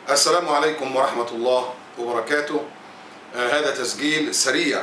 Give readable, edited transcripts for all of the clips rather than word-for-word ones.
السلام عليكم ورحمة الله وبركاته. هذا تسجيل سريع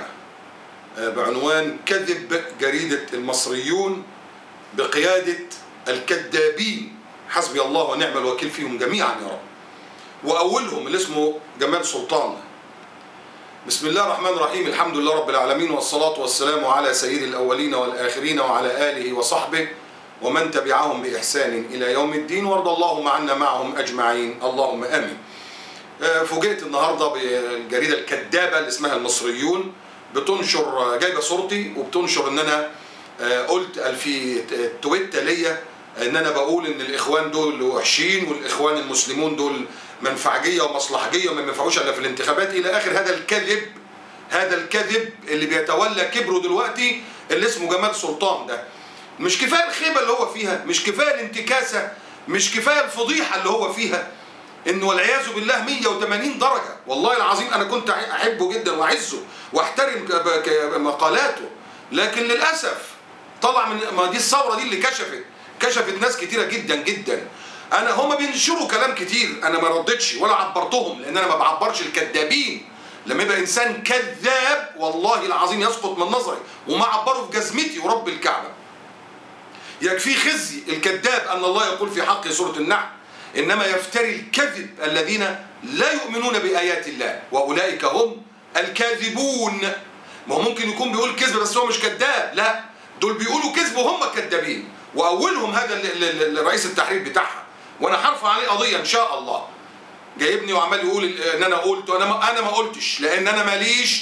بعنوان كذب جريدة المصريون بقيادة الكذابين، حسبي الله ونعم الوكيل فيهم جميعا يا رب، وأولهم اللي اسمه جمال سلطان. بسم الله الرحمن الرحيم، الحمد لله رب العالمين، والصلاة والسلام على سيد الأولين والآخرين وعلى آله وصحبه ومن تبعهم بإحسان إلى يوم الدين، وارض اللهم عنا معهم أجمعين، اللهم آمين. فوجئت النهاردة بالجريدة الكذابة اللي اسمها المصريون بتنشر، جايبة صورتي وبتنشر إن أنا قلت في تويتة ليا إن أنا بقول إن الإخوان دول وحشين والإخوان المسلمون دول منفعجية ومصلحجية وما ينفعوش إلا في الانتخابات إلى آخر هذا الكذب. هذا الكذب اللي بيتولى كبره دلوقتي اللي اسمه جمال سلطان ده. مش كفاية الخيبة اللي هو فيها، مش كفاية الانتكاسة، مش كفاية الفضيحة اللي هو فيها، إنه والعياذ بالله 180 درجة. والله العظيم أنا كنت أحبه جدا وأعزه وأحترم مقالاته، لكن للأسف طلع من ما دي الثورة دي اللي كشفت ناس كتيرة جدا جدا. هما بينشروا كلام كتير، أنا ما ردتش ولا عبرتهم، لأن أنا ما بعبرش الكذابين. لما يبقى إنسان كذاب والله العظيم يسقط من نظري وما عبره في جزمتي ورب الكعبة. يكفي خزي الكذاب أن الله يقول في حق سورة النحل: إنما يفتري الكذب الذين لا يؤمنون بآيات الله وأولئك هم الكاذبون. ما هو ممكن يكون بيقول كذب بس هو مش كذاب، لا، دول بيقولوا كذب وهم كذابين، وأولهم هذا الرئيس التحرير بتاعها، وأنا هرفع عليه قضية إن شاء الله. جايبني وعمال يقول إن أنا قلت، أنا ما قلتش، لأن أنا ماليش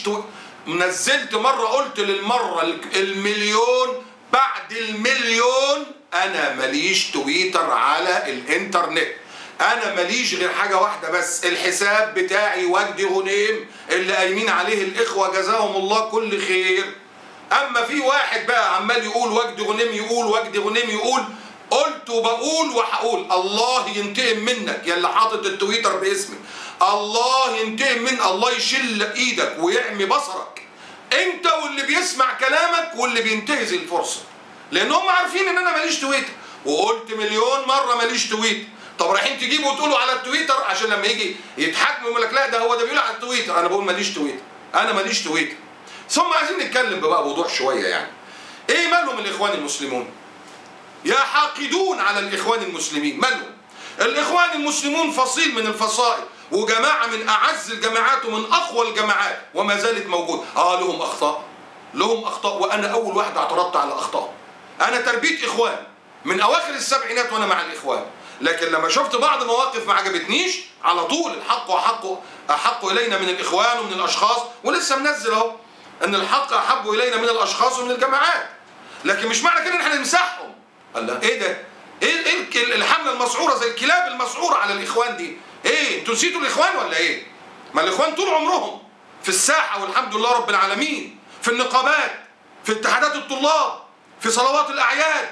نزلت مرة قلت للمرة المليون بعد المليون أنا ماليش تويتر على الإنترنت. أنا ماليش غير حاجة واحدة بس، الحساب بتاعي وجدي غنيم اللي قايمين عليه الإخوة جزاهم الله كل خير. أما في واحد بقى عمال يقول وجدي غنيم، يقول وجدي غنيم، يقول، قلت وبقول وهقول: الله ينتقم منك يا اللي حاطط التويتر باسمي، الله ينتقم من، الله يشل إيدك ويعمي بصرك أنت واللي بيسمع كلامك واللي بينتهز الفرصة، لأن هم عارفين إن أنا ماليش تويتر، وقلت مليون مرة ماليش تويتر. طب رايحين تجيبوا وتقولوا على التويتر عشان لما يجي يتحاكموا يقول لك لا ده هو ده بيقول على التويتر. أنا بقول ماليش تويتر، أنا ماليش تويتر. ثم عايزين نتكلم بقى بوضوح شوية. يعني إيه مالهم الإخوان المسلمون؟ يا حاقدون على الإخوان المسلمين، مالهم؟ الإخوان المسلمون فصيل من الفصائل وجماعة من أعز الجماعات ومن أقوى الجماعات وما زالت موجودة. لهم أخطاء، لهم أخطاء، وأنا أول واحد اعترضت على أخطاء. أنا تربية إخوان من أواخر السبعينات وأنا مع الإخوان، لكن لما شفت بعض مواقف ما عجبتنيش على طول الحق أحق إلينا من الإخوان ومن الأشخاص، ولسه منزل أهو أن الحق أحب إلينا من الأشخاص ومن الجماعات، لكن مش معنى كده إن إحنا نمسحهم. الله، إيه ده؟ إيه الحملة المسعورة زي الكلاب المسعورة على الإخوان دي؟ إيه أنتوا نسيتوا الإخوان ولا إيه؟ ما الإخوان طول عمرهم في الساحة والحمد لله رب العالمين، في النقابات، في اتحادات الطلاب، في صلوات الأعياد،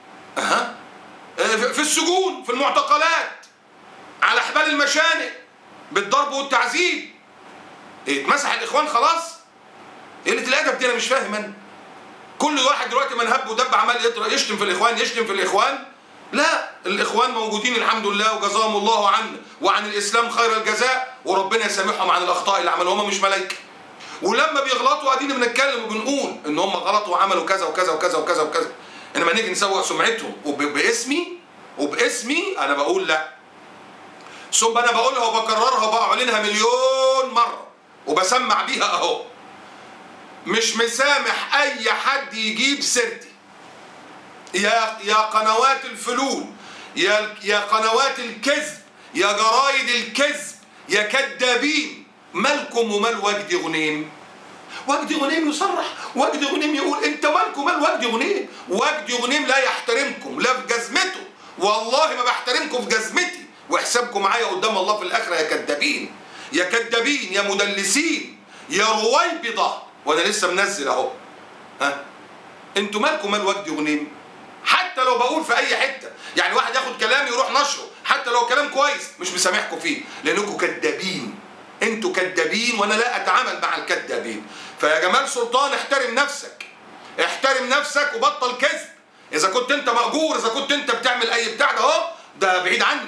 في السجون، في المعتقلات، على حبال المشانق بالضرب والتعذيب. إيه اتمسح الإخوان خلاص؟ قلة الأدب دي أنا مش فاهم. أنا كل واحد دلوقتي من هب ودب عمال يشتم في الإخوان، يشتم في الإخوان. لا، الإخوان موجودين الحمد لله وجزاهم الله عنا وعن الإسلام خير الجزاء، وربنا يسامحهم عن الأخطاء اللي عملوها، هم مش ملايكة. ولما بيغلطوا قاعدين بنتكلم وبنقول إن هم غلطوا وعملوا كذا وكذا وكذا وكذا وكذا، إنما نيجي نسوق سمعتهم وباسمي أنا بقول لا. ثم أنا بقولها وبكررها وبأعلنها مليون مرة وبسمع بيها أهو، مش مسامح أي حد يجيب سيرتي. يا قنوات الفلول، يا قنوات الكذب، يا جرايد الكذب، يا كذابين، مالكم ومال وجدي غنيم؟ وجدي غنيم يصرح، وجدي غنيم يقول، انت مالكم مال وجدي غنيم؟ وجدي غنيم لا يحترمكم لا في جزمته، والله ما بحترمكم في جزمتي، وحسابكم معايا قدام الله في الآخرة يا كذابين، يا كذابين، يا مدلسين، يا رويبضة. وانا لسه منزل اهو. انتوا مالكم مال وجدي غنيم؟ حتى لو بقول في اي حته، يعني واحد ياخد كلامي يروح نشره حتى لو كلام كويس، مش مسامحكم فيه لانكم كذابين. انتوا كذابين وانا لا اتعامل مع الكذابين. فيا جمال سلطان احترم نفسك، احترم نفسك وبطل كذب. اذا كنت انت مأجور، اذا كنت انت بتعمل اي بتاع ده اهو، ده بعيد عني،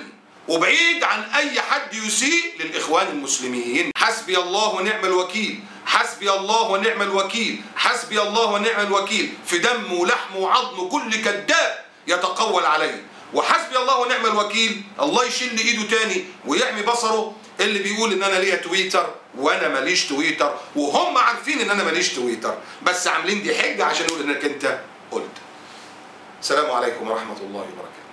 وبعيد عن أي حد يسيء للإخوان المسلمين. حسبي الله ونعم الوكيل، حسبي الله ونعم الوكيل، حسبي الله ونعم الوكيل في دم ولحم وعظم كل كذاب يتقول عليه. وحسبي الله ونعم الوكيل الله يشيل ايده تاني ويعمي بصره اللي بيقول ان انا ليا تويتر وانا ماليش تويتر، وهم عارفين ان انا ماليش تويتر، بس عاملين دي حجه عشان يقول انك انت قلت. السلام عليكم ورحمه الله وبركاته.